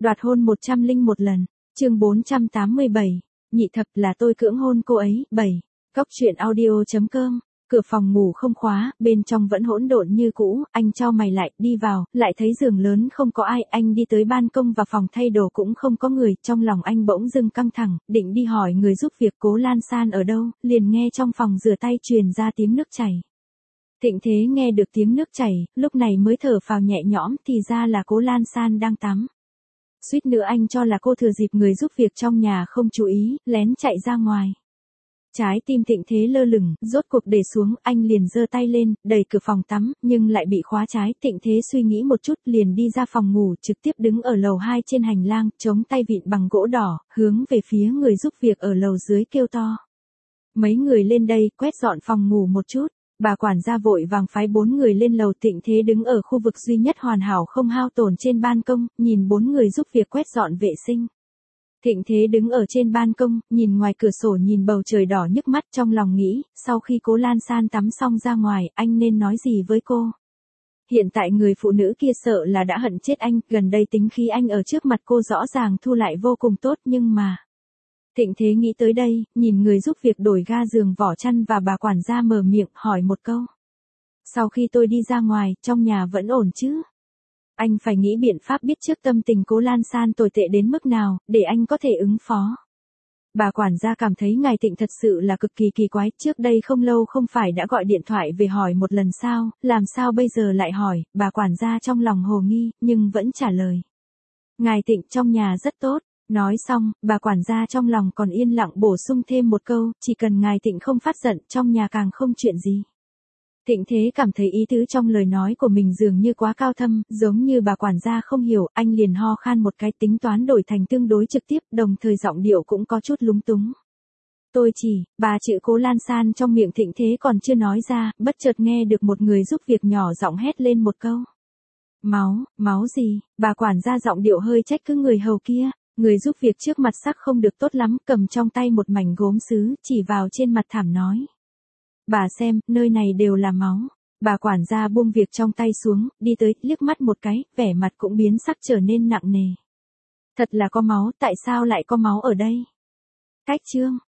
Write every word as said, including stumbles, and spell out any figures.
Đoạt hôn một trăm linh một lần, chương bốn trăm tám mươi bảy, nhị thập là tôi cưỡng hôn cô ấy, bảy. Cóc truyện audio.com, cửa phòng ngủ không khóa, bên trong vẫn hỗn độn như cũ, anh chau mày lại, đi vào, lại thấy giường lớn không có ai, anh đi tới ban công và phòng thay đồ cũng không có người, trong lòng anh bỗng dưng căng thẳng, định đi hỏi người giúp việc Cố Lan San ở đâu, liền nghe trong phòng rửa tay truyền ra tiếng nước chảy. Thịnh Thế nghe được tiếng nước chảy, lúc này mới thở phào nhẹ nhõm, thì ra là Cố Lan San đang tắm. Suýt nữa anh cho là cô thừa dịp người giúp việc trong nhà không chú ý, lén chạy ra ngoài. Trái tim Thịnh Thế lơ lửng, rốt cuộc để xuống, anh liền giơ tay lên, đẩy cửa phòng tắm, nhưng lại bị khóa trái. Thịnh Thế suy nghĩ một chút, liền đi ra phòng ngủ, trực tiếp đứng ở lầu hai trên hành lang, chống tay vịn bằng gỗ đỏ, hướng về phía người giúp việc ở lầu dưới kêu to. Mấy người lên đây, quét dọn phòng ngủ một chút. Bà quản gia vội vàng phái bốn người lên lầu. Thịnh Thế đứng ở khu vực duy nhất hoàn hảo không hao tổn trên ban công, nhìn bốn người giúp việc quét dọn vệ sinh. Thịnh Thế đứng ở trên ban công, nhìn ngoài cửa sổ, nhìn bầu trời đỏ nhức mắt, trong lòng nghĩ, sau khi Cố Lan San tắm xong ra ngoài, anh nên nói gì với cô? Hiện tại người phụ nữ kia sợ là đã hận chết anh, gần đây tính khí anh ở trước mặt cô rõ ràng thu lại vô cùng tốt, nhưng mà... Thịnh Thế nghĩ tới đây, nhìn người giúp việc đổi ga giường vỏ chăn và bà quản gia mở miệng hỏi một câu. Sau khi tôi đi ra ngoài, trong nhà vẫn ổn chứ? Anh phải nghĩ biện pháp biết trước tâm tình Cố Lan San tồi tệ đến mức nào, để anh có thể ứng phó. Bà quản gia cảm thấy ngài Thịnh thật sự là cực kỳ kỳ quái, trước đây không lâu không phải đã gọi điện thoại về hỏi một lần sao, làm sao bây giờ lại hỏi, bà quản gia trong lòng hồ nghi, nhưng vẫn trả lời. Ngài Thịnh trong nhà rất tốt. Nói xong, bà quản gia trong lòng còn yên lặng bổ sung thêm một câu, chỉ cần ngài Thịnh không phát giận, trong nhà càng không chuyện gì. Thịnh Thế cảm thấy ý tứ trong lời nói của mình dường như quá cao thâm, giống như bà quản gia không hiểu, anh liền ho khan một cái, tính toán đổi thành tương đối trực tiếp, đồng thời giọng điệu cũng có chút lúng túng. Tôi chỉ, bà chữ Cố Lan San trong miệng Thịnh Thế còn chưa nói ra, bất chợt nghe được một người giúp việc nhỏ giọng hét lên một câu. Máu, máu gì? Bà quản gia giọng điệu hơi trách cứ người hầu kia. Người giúp việc trước mặt sắc không được tốt lắm, cầm trong tay một mảnh gốm sứ, chỉ vào trên mặt thảm nói. Bà xem, nơi này đều là máu. Bà quản gia buông việc trong tay xuống, đi tới, liếc mắt một cái, vẻ mặt cũng biến sắc trở nên nặng nề. Thật là có máu, tại sao lại có máu ở đây? Cách chương,